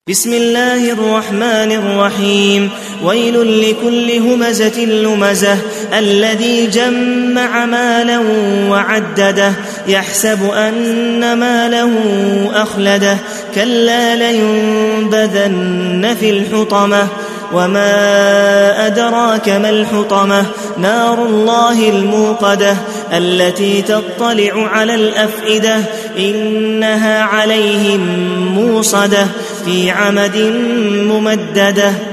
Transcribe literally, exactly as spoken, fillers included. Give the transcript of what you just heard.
بسم الله الرحمن الرحيم ويل لكل همزة لمزة الذي جمع مالا وعدده يحسب أن ماله أخلده كلا لينبذن في الحطمة وما أدراك ما الحطمة نار الله الموقدة التي تطلع على الأفئدة إنها عليهم موصدة في عمد ممددة.